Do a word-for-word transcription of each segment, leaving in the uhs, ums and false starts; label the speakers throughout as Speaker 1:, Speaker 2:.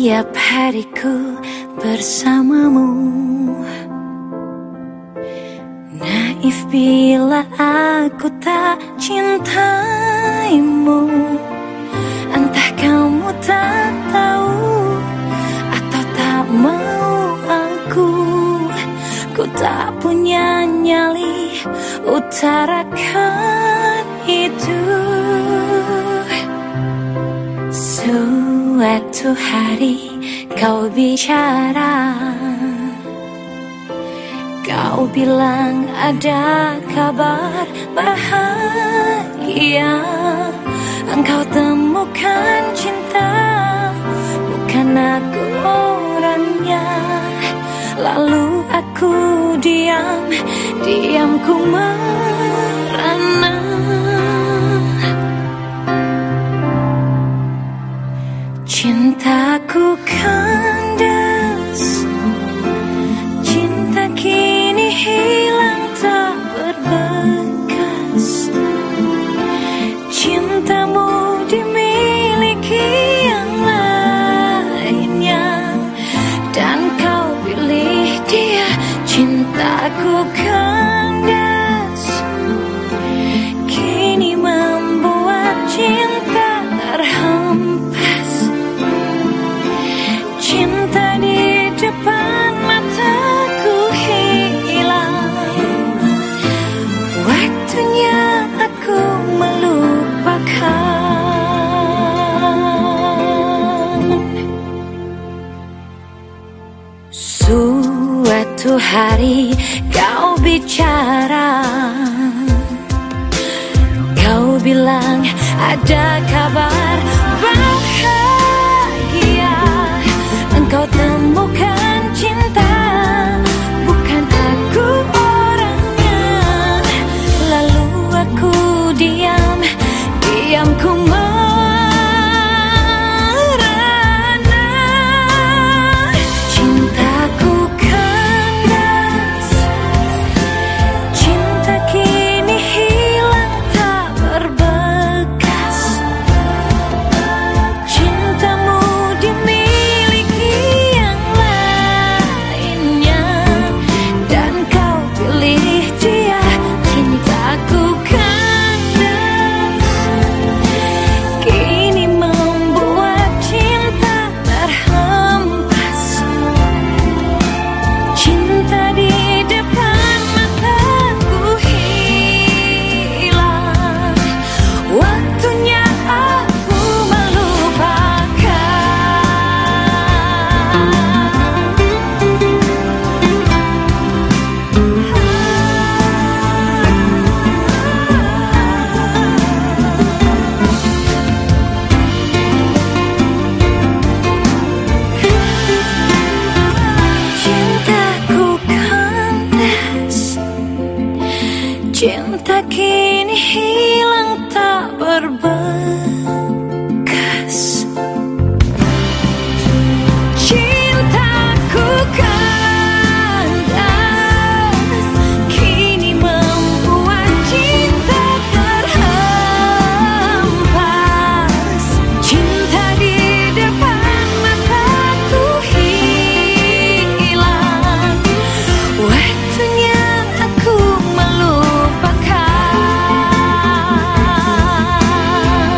Speaker 1: Setiap hariku bersamamu, naif bila aku tak cintaimu. Entah kamu tak tahu atau tak mau aku, ku tak punya nyali utarakan itu. Suatu hari kau bicara, kau bilang ada kabar bahagia. Engkau temukan cinta, bukan aku orangnya. Lalu aku diam, diamku merana. Cintaku kandas, cinta kini hilang tak berbekas. Cintamu dimiliki yang lainnya, dan kau pilih dia. Cintaku kandas, kini membuat cinta terhempas. Cinta di depan mataku hilang, waktunya aku melupakan. Suatu hari kau bicara, kau bilang ada kabar bahagia. Engkau temukan cinta, bukan aku orangnya. Lalu aku diam, diamku merana. Cintaku kandas, cinta kini hilang tak berbekas. Cintamu dimiliki yang lainnya, dan kau pilih dia. Cintaku kandas, kini membuat cinta terhempas. Cinta di depan mataku hilang, waktunya aku Cintaku kandas, cinta kini hilang tak berbekas. Cintaku kandas, kini membuat cinta terhempas. Cinta di depan mataku hilang, waktunya aku melupakan.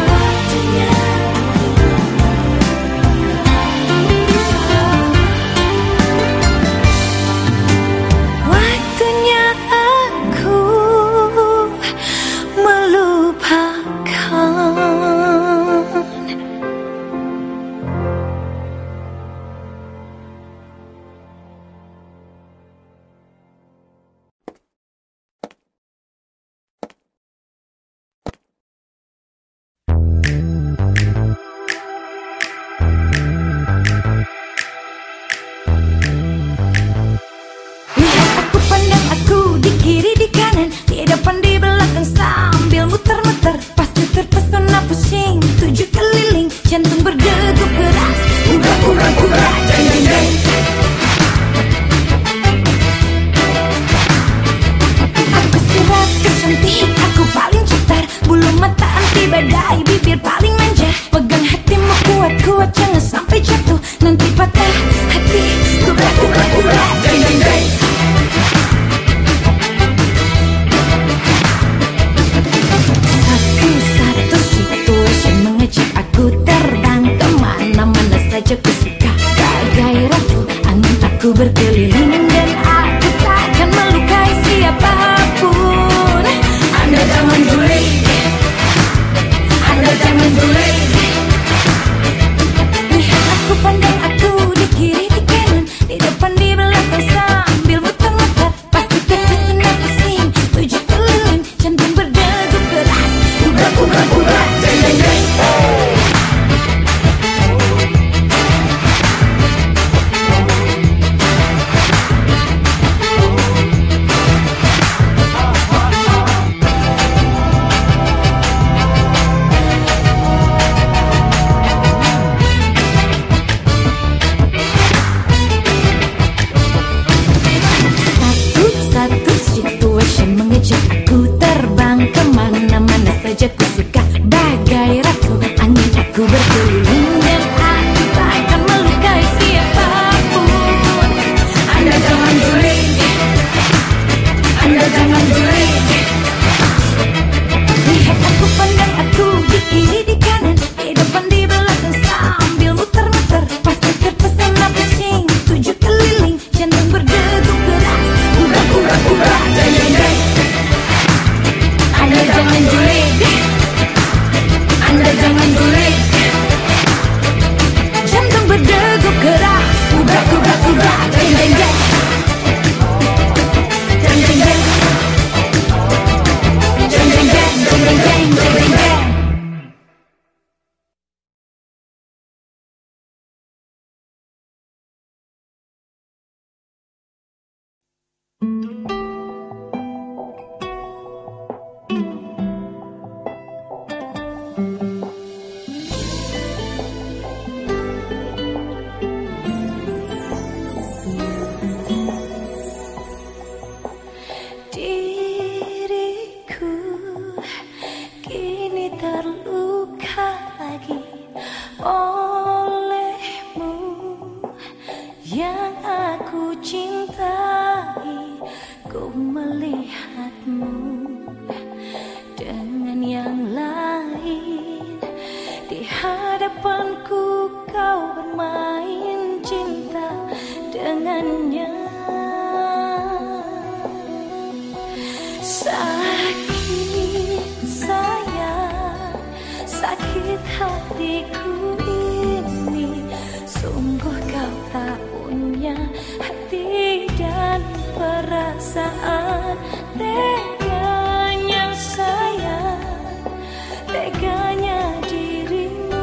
Speaker 1: hatiku ini, sungguh kau tak punya hati dan perasaan. Teganya sayang, teganya dirimu.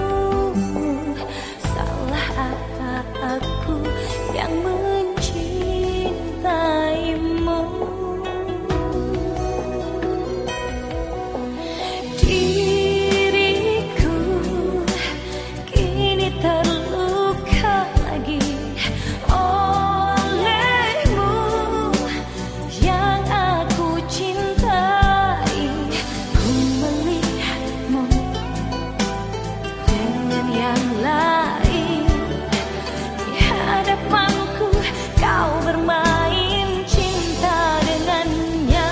Speaker 1: Salah apa aku yang mencintaimu? Diriku kini terluka lagi olehmu yang aku cintai. Ku melihatmu dengan yang lain di hadapanku, kau bermain cinta dengannya.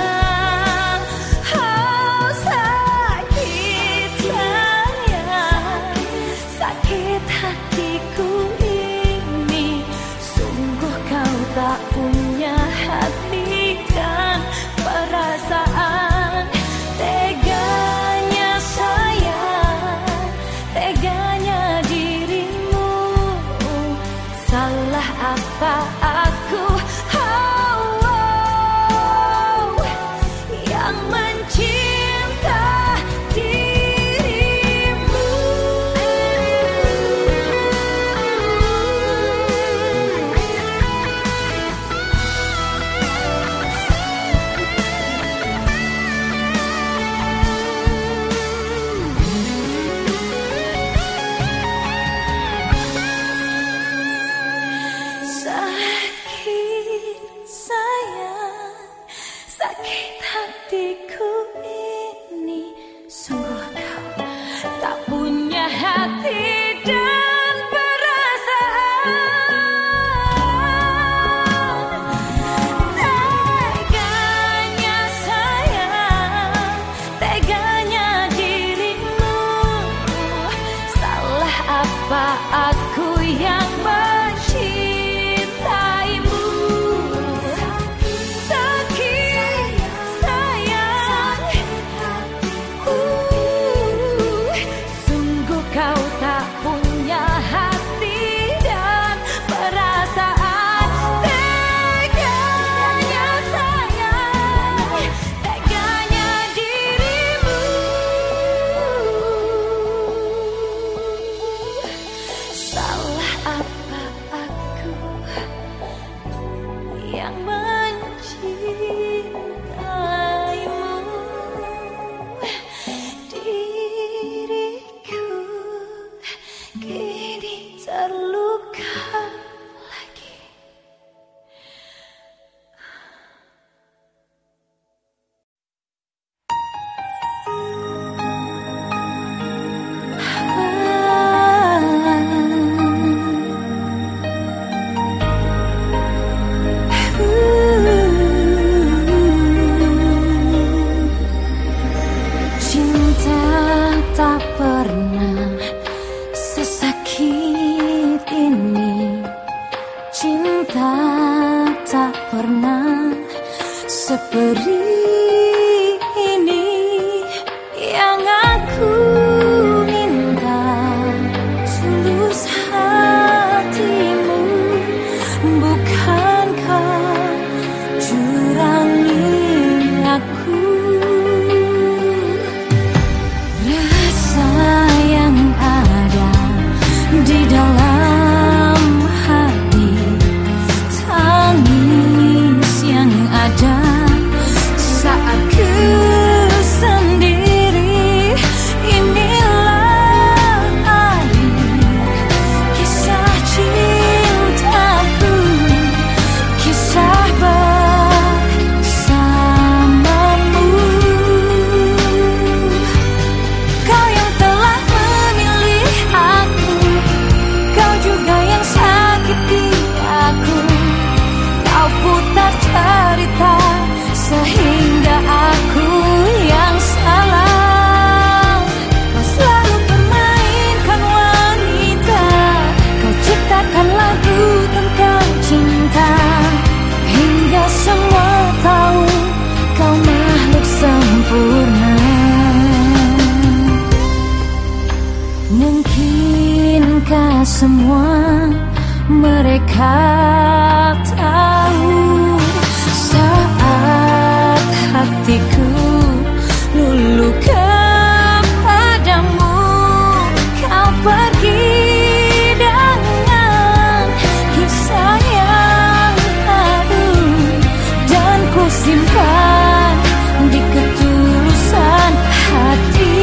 Speaker 1: Oh sakit sayang, sakit hatiku ini, sungguh kau tak punya hati dan perasaan. Teganya sayang, teganya dirimu. Salah apa aku, oh, oh, yang mencinta dirimu? Sakit sayang, sakit hatiku ini. semua mereka tahu. Saat hatiku luluh kepadamu, kau pergi dengan kisah yang haru, dan ku simpan di ketulusan hati.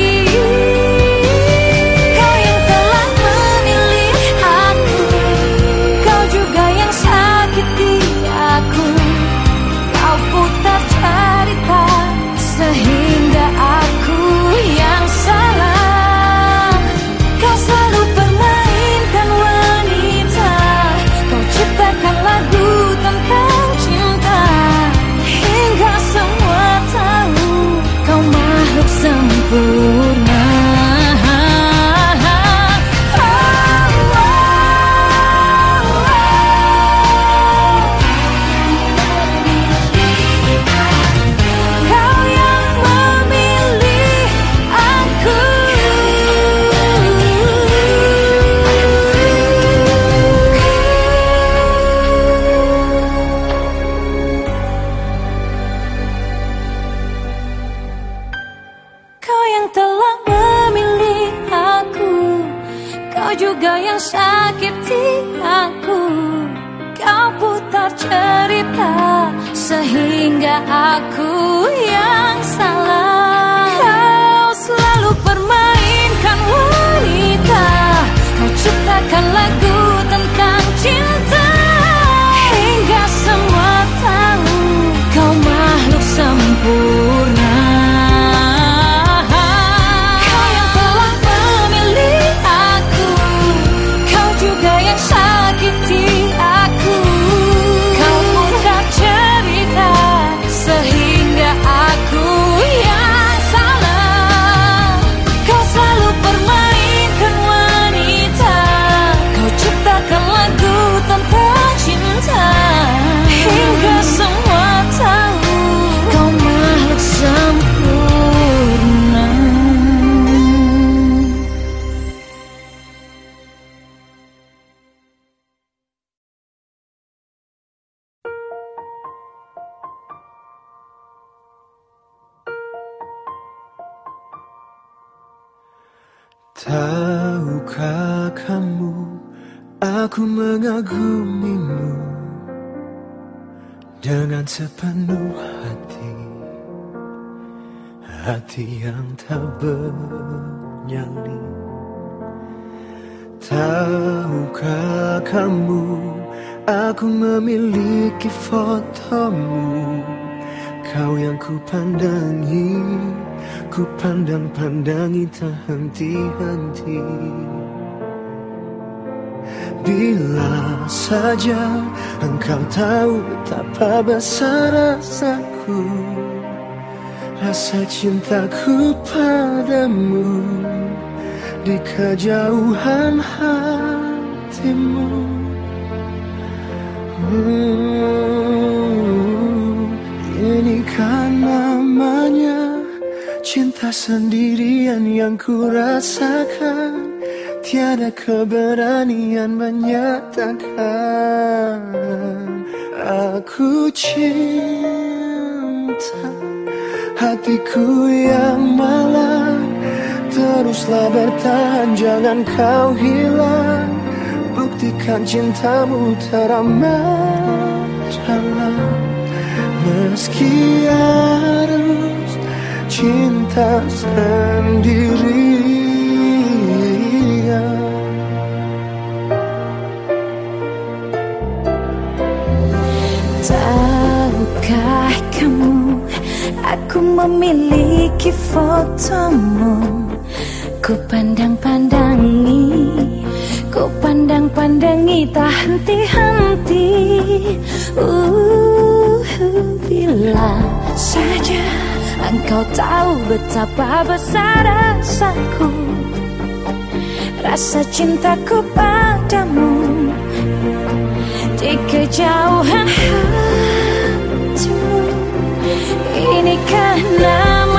Speaker 1: Kau yang telah memilih aku, kau juga yang sakiti aku. Kau putar cerita sehingga aku yang salah. Kau selalu permainkan wanita, kau ciptakan lagu tentang cinta, hingga semua tahu kau makhluk sempurna. Juga yang sakiti aku, kau putar cerita sehingga aku yang salah. Kau selalu permainkan wanita, kau ciptakan lagu tentang cinta, hingga semua tahu kau makhluk sempurna.
Speaker 2: Tahukah kamu, aku mengagumimu dengan sepenuh hati, hati yang tak bernyali. Tahukah kamu, aku memiliki fotomu, kau yang ku pandangi, ku pandang-pandangi tak henti-henti. Bila saja engkau tahu betapa besar rasaku, rasa cintaku padamu di kejauhan hatimu. hmm, Ini kan namanya cinta sendirian yang ku rasakan, tiada keberanian menyatakan aku cinta. Hatiku yang malang, teruslah bertahan, jangan kau hilang. Buktikan cintamu teramat dalam, meski harus cinta sendirian.
Speaker 1: Tahukah kamu, aku memiliki fotomu, ku pandang-pandangi, ku pandang-pandangi tak henti-henti. Uh, bila saja engkau tahu betapa besar rasaku, rasa cintaku padamu di kejauhan hatimu. Inikah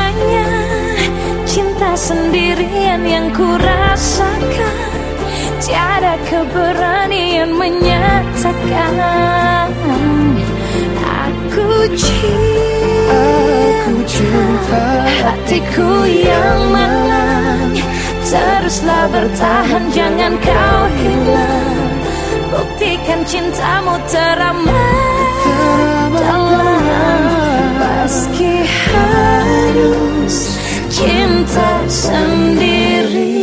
Speaker 1: namanya cinta sendirian yang ku rasakan, tiada keberanian menyatakan aku cinta,
Speaker 2: aku cinta.
Speaker 1: hatiku yang malang, teruslah bertahan, jangan kau hilang. Buktikan cintamu teramat dalam, meski harus cinta sendiri.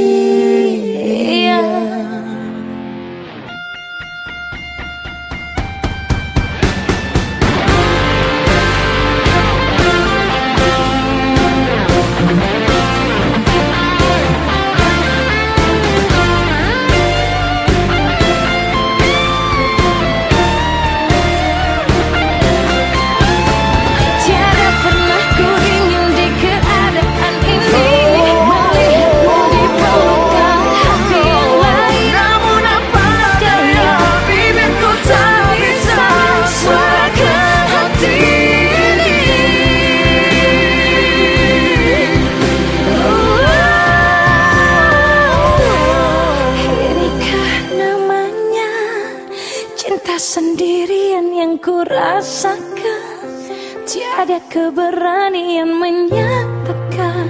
Speaker 1: Sendirian yang ku rasakan, tiada keberanian menyatakan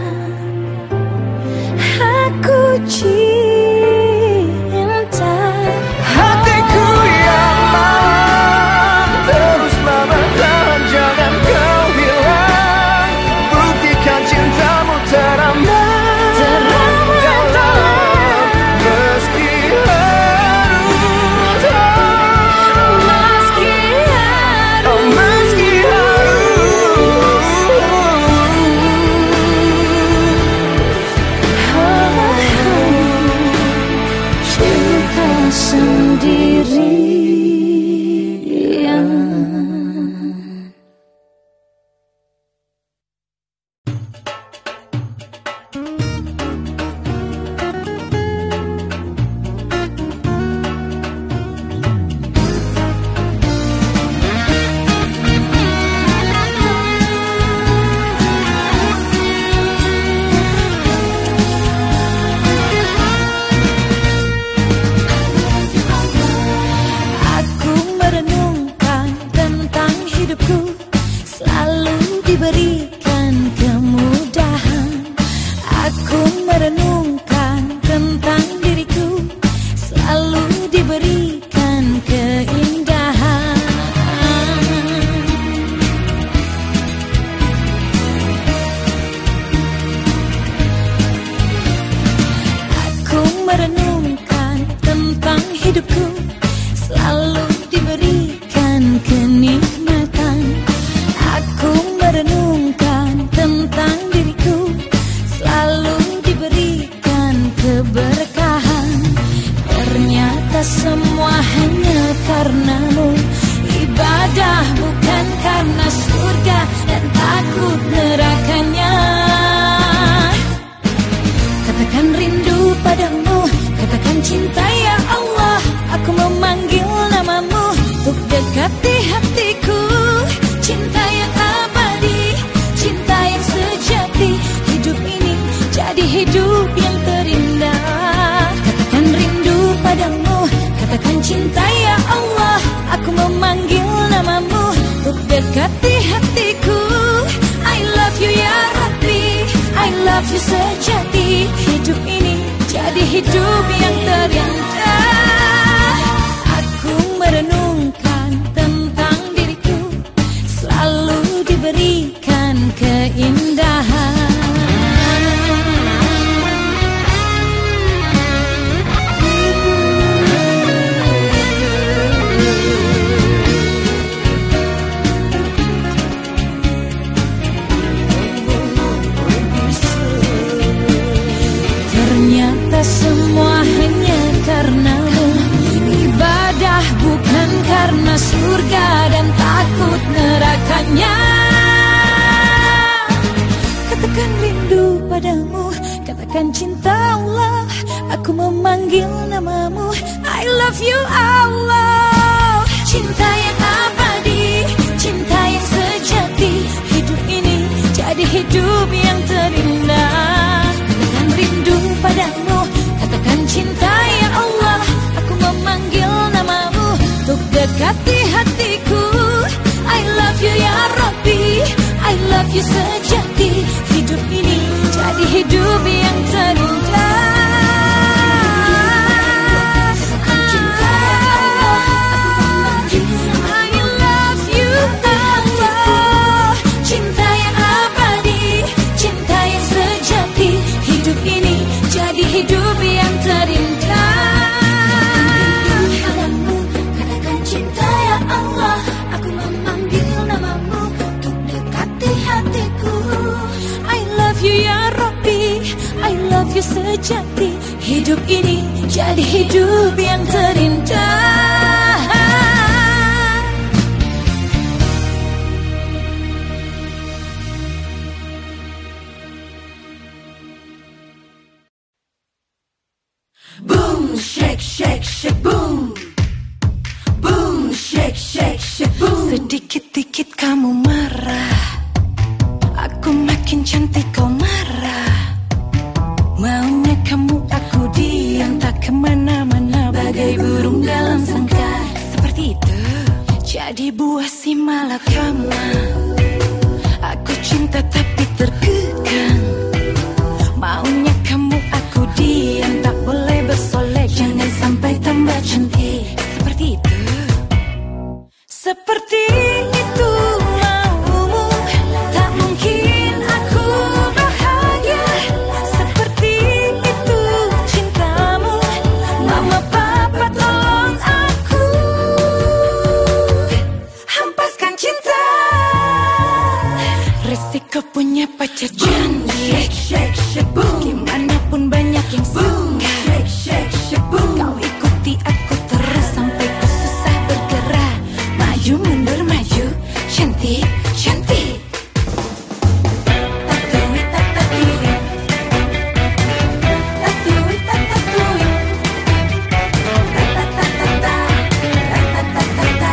Speaker 1: aku cinta.
Speaker 2: Hatiku yang malang, teruslah bertahan, jangan kau hilang. Buktikan cintamu teramat dalam, meski
Speaker 1: hidup yang terindah. Aku merenungkan tentang diriku, selalu diberikan keindahan. Semua hanya karenamu, ibadah bukan karena surga dan takut nerakanya. Katakan rindu padamu, katakan cinta Allah, aku memanggil namamu. I love you Allah. Cinta yang abadi, cinta yang sejati, hidup ini jadi hidup yang terindah. Katakan rindu padamu, katakan cinta ya Allah. dekati hatiku. I love you ya Rabbi, I love you sejati. Hidup ini jadi hidup yang terindah. Hidup yang terindah. Padamu katakan cinta ya Allah, aku memanggil namamu untuk dekati hatiku. I love you ya Rabbi, I love you sejati. Hidup ini jadi hidup yang terindah.
Speaker 3: Boom, shake, shake, shake, boom. Boom, shake, shake, shake, boom.
Speaker 1: Sedikit-dikit kamu marah, aku makin cantik kau marah. Maunya kamu aku diam, tak kemana-mana, bagai burung dalam sangkar. Seperti itu, jadi buah si malakama. Aku cinta tapi terkekang. Maunya kamu aku diam, tak boleh bersolek, jangan sampai tambah cantik. Seperti itu, seperti itu maumu, tak mungkin aku bahagia. Seperti itu cintamu, mama papa tolong aku. Hempaskan cinta, resiko punya pacar cantik.
Speaker 3: Shake, shake, shake, boom.
Speaker 1: Gimanapun banyak yang suka.
Speaker 3: Shake, shake, shake, boom.
Speaker 1: Kau ikuti aku terus sampai ku susah bergerak. Maju mundur maju, cantik, cantik. Tatui, tatui. Tatui, tatui. Ratatatata, ratatatata.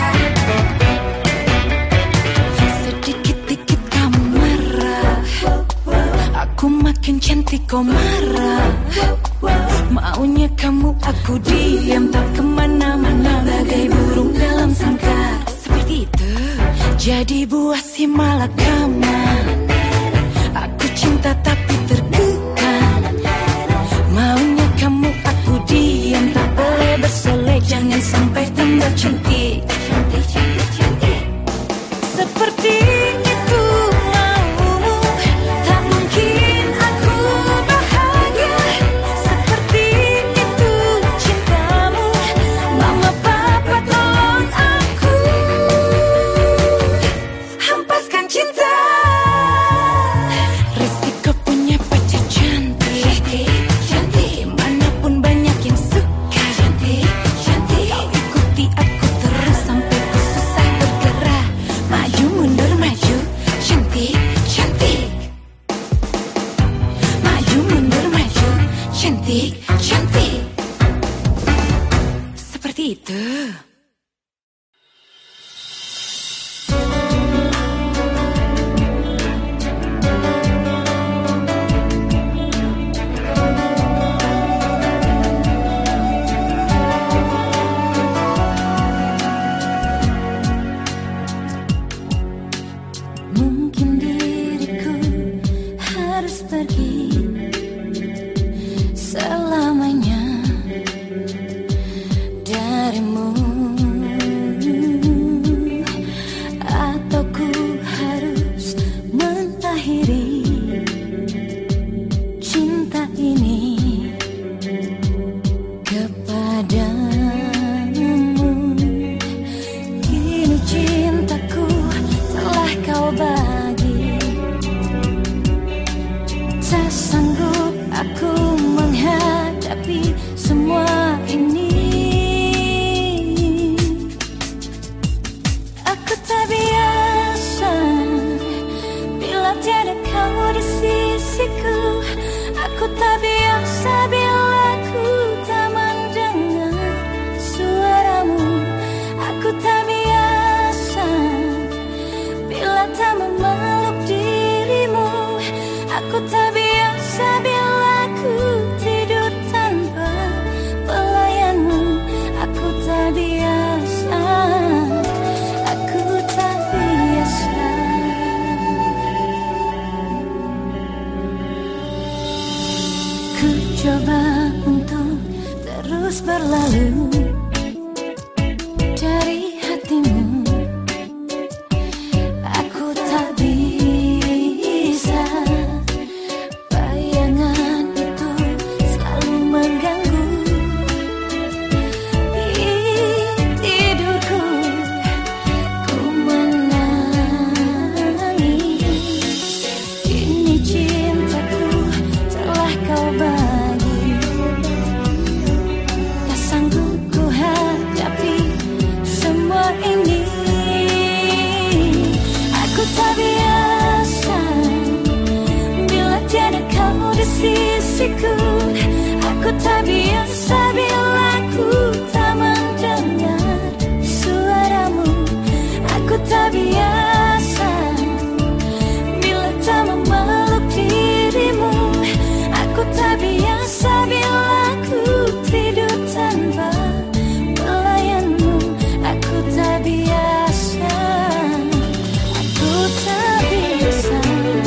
Speaker 1: Sedikit-dikit kamu marah, aku makin cantik kau marah. Maunya kamu aku diam, tak kemana-mana, bagai burung dalam sangkar. Seperti itu, jadi buah si malakama. Aku cinta tapi terkekang. Maunya kamu aku diam, tak boleh bersolek, jangan sampai tambah cantik. Cantik, cantik, cantik. Seperti itu maumu, tak mungkin aku bahagia. Seperti itu cintamu, mama papa tolong aku. Hempaskan cinta, resiko punya pacar cantik. Cantik, dimanapun banyak yang suka. Cantik, cantik. Kau ikuti aku terus sampai ku susah bergerak. Maju mundur maju, cantik, cantik. Maju mundur maju, cantik, cantik. Seperti itu. Mungkin diriku harus pergi selamanya darimu, atau ku harus mengakhiri cinta ini kepadamu. Kini cintaku telah kau bagi, tak sanggup aku menghadapi semua ini. Aku tak biasa bila tiada kau di sisiku. Aku tak biasa bila ku tak mendengar suaramu. Aku tak biasa bila tak memeluk dirimu. Aku tak biasa bila ku tidur tanpa pelayanmu. Aku tak biasa Ku coba untuk terus berlalu dari hatimu. Aku tak bisa, bayangan itu selalu mengganggu di tidurku. Ku menangis, kini cintaku telah kau bagi. Tak sanggup ku hadapi semua ini. Aku tak biasa bila tiada kau di sisiku. Aku tak biasa bila ku tak mendengar suaramu. Aku tak biasa bila tak memeluk dirimu. Aku tak biasa bila ku tidur tanpa pelayanmu. Aku tak biasa, aku tak biasa.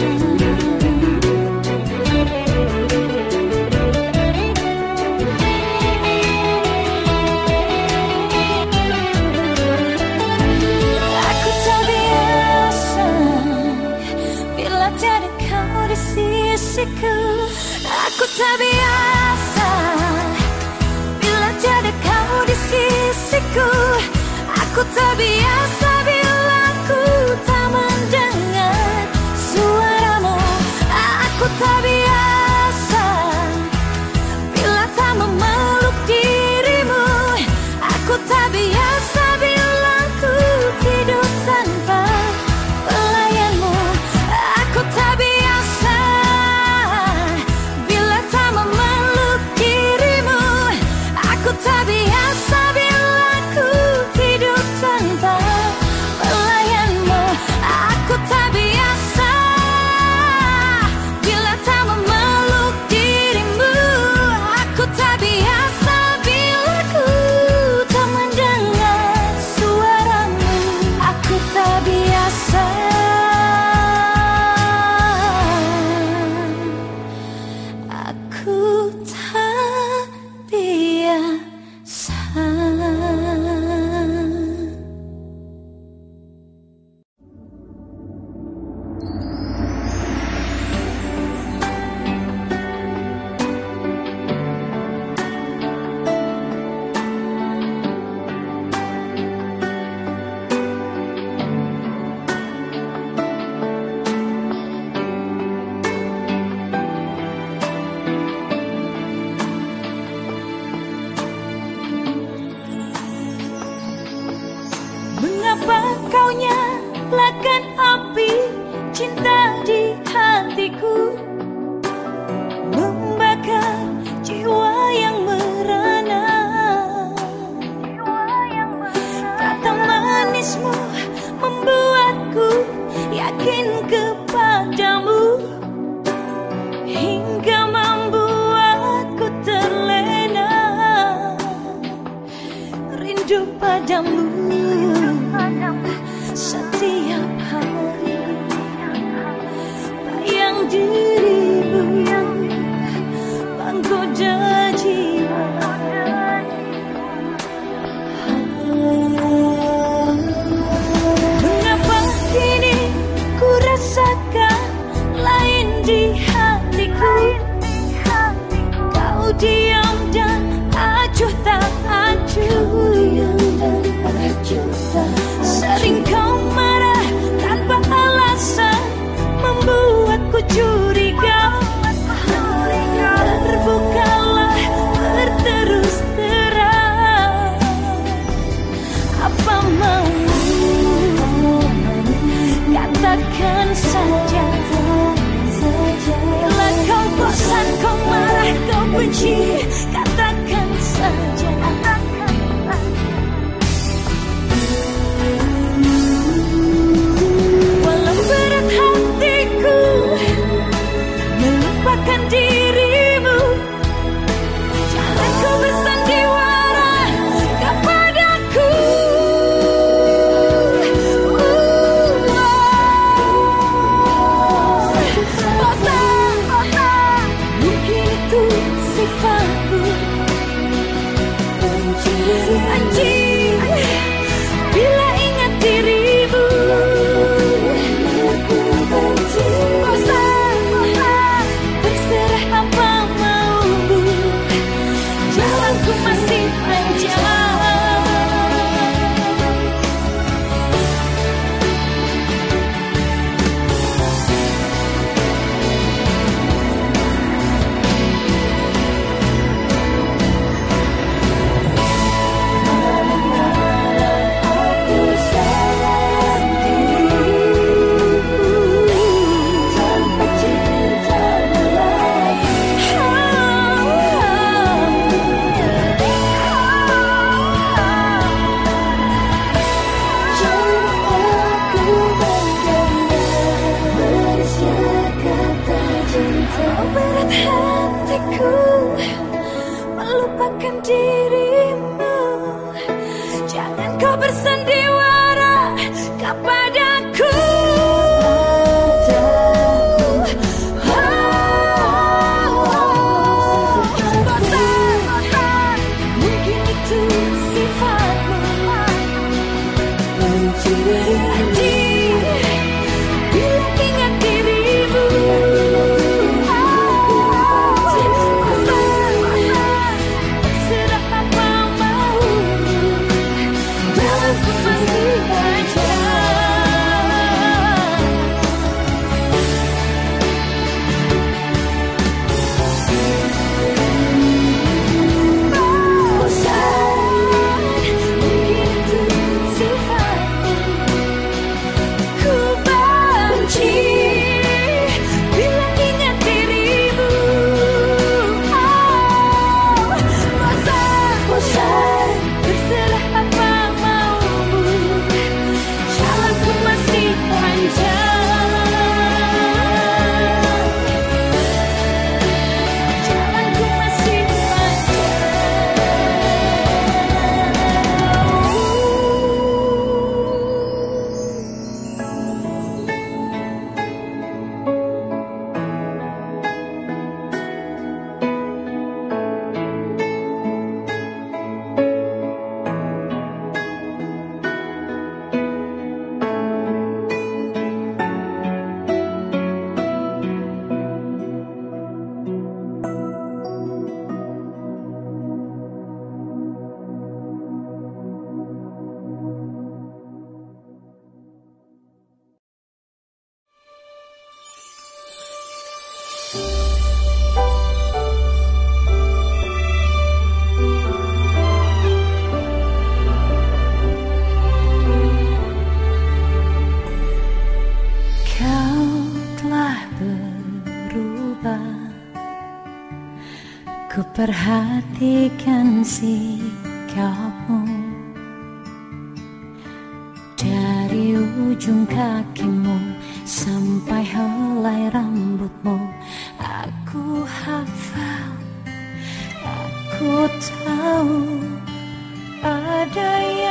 Speaker 1: Aku tak biasa bila tiada kau di sisiku. Aku tak biasa bila tiada kau di sisiku. Aku tak biasa bila ku tak mendengar suaramu. Aku tak biasa bila tak memeluk dirimu. Aku tak biasa bila ku tidur tanpa pelayanmu. Aku tak biasa bila tak memeluk dirimu. Aku tak biasa bila ku tidur tanpa pelayanmu. Aku tak biasa bila tak memeluk dirimu. Aku tak biasa bila ku tak mendengar suaramu. Aku tak biasa. Aku tak biasa. Mengapa kau nyalakan api cinta di hatiku, membakar jiwa yang merana. Kata manismu membuatku yakin kepadamu, hingga membuatku terlena rindu padamu. Setiap hari bayang dirimu menggoda jiwa. Mengapa kini ku rasakan lain di hatiku? Kau diam dan acuh tak acuh. Sering kau marah tanpa alasan, membuatku curiga. Terbukalah berterus terang, apa maumu? Katakan saja. Bila kau bosan, kau marah, kau benci, katakan saja. Walau berat hatiku melupakan dirimu, jangan kau bersandiwara kepadaku. Bosan, mungkin itu aku melupakan dirimu. Jangan kau bersandiwara kepadaku.
Speaker 4: Ku perhatikan sikapmu dari ujung kakimu sampai helai rambutmu. Aku hafal, aku tahu ada yang